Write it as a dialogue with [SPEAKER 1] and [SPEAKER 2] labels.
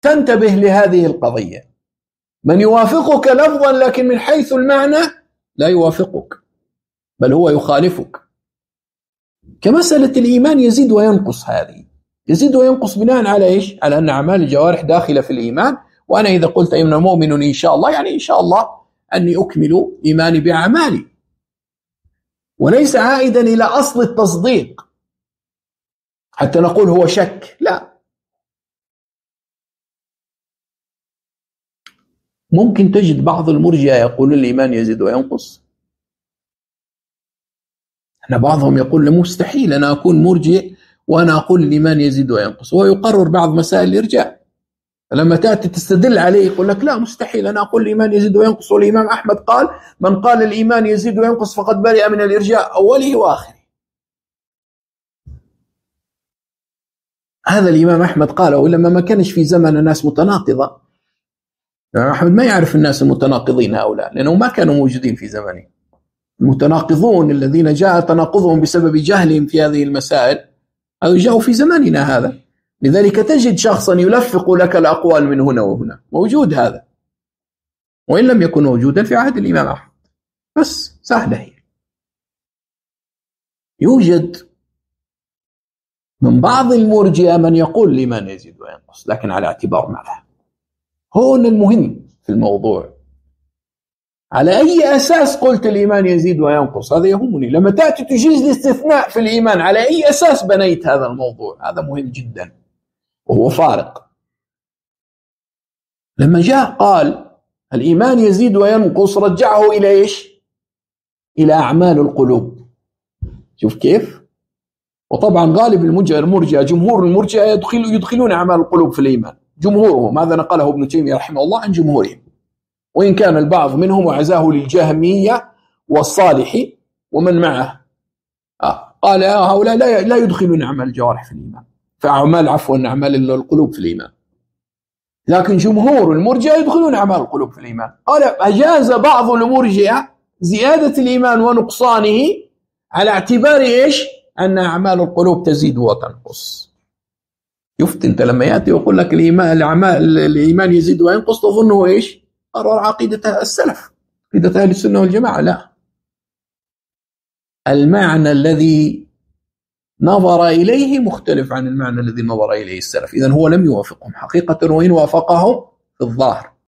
[SPEAKER 1] تنتبه لهذه القضية. من يوافقك لفظا لكن من حيث المعنى لا يوافقك، بل هو يخالفك. كمسألة الإيمان يزيد وينقص، هذه يزيد وينقص بناء على إيش؟ على أن أعمال الجوارح داخلة في الإيمان. وأنا إذا قلت أنا مؤمن إن شاء الله، يعني إن شاء الله أني أكمل إيماني بأعمالي، وليس عائدا إلى أصل التصديق حتى نقول هو شك. لا، ممكن تجد بعض المرجئة يقول الإيمان يزيد وينقص. أنا بعضهم يقول مستحيل أنا أكون مرجئ وأنا أقول الإيمان يزيد وينقص، ويقرر بعض مسائل الإرجاء. فلما تأتي تستدل عليه يقول لك لا مستحيل أنا أقول الإيمان يزيد وينقص، والإمام أحمد قال من قال الإيمان يزيد وينقص فقد برئ من الإرجاء أوله وآخره. هذا الإمام أحمد قاله، ولما ما كانش في زمن الناس متناقضة. الإمام أحمد ما يعرف الناس المتناقضين هؤلاء لأنه ما كانوا موجودين في زمنه. المتناقضون الذين جاء تناقضهم بسبب جهلهم في هذه المسائل أو جاءوا في زماننا هذا. لذلك تجد شخصا يلفق لك الأقوال من هنا وهنا، موجود هذا، وإن لم يكن موجودا في عهد الإمام أحمد. بس سهلة هي. يوجد من بعض المرجئة من يقول الإيمان يزيد وينقص، لكن على اعتبار ماذا؟ هون المهم في الموضوع، على أي أساس قلت الإيمان يزيد وينقص؟ هذا يهمني. لما تأتي تجيز الاستثناء في الإيمان، على أي أساس بنيت هذا الموضوع؟ هذا مهم جدا وهو فارق. لما جاء قال الإيمان يزيد وينقص رجعه إلى إيش؟ إلى أعمال القلوب. شوف كيف؟ وطبعا غالب المرجئة جمهور المرجئة يدخلون أعمال القلوب في الإيمان، جمهورهم. هذا نقله ابن تيمية رحمه الله عن جمهورهم، وإن كان البعض منهم وعزاه للجهمية والصالحي ومن معه قال هؤلاء لا يدخلون أعمال الجوارح في الإيمان، فأعمال أعمال القلوب في الإيمان. لكن جمهور المرجئة يدخلون أعمال القلوب في الإيمان. قال أجاز بعض المرجئة زيادة الإيمان ونقصانه على اعتبار إيش؟ أن أعمال القلوب تزيد وتنقص. شفت أنت لما يأتي ويقول لك الإيمان يزيد وينقص تظنه إيش؟ قرر عقيدة السلف، عقيدة أهل السنة والجماعة. لا، المعنى الذي نظر إليه مختلف عن المعنى الذي نظر إليه السلف. إذن هو لم يوافقهم حقيقة، وإن وافقهم في الظاهر.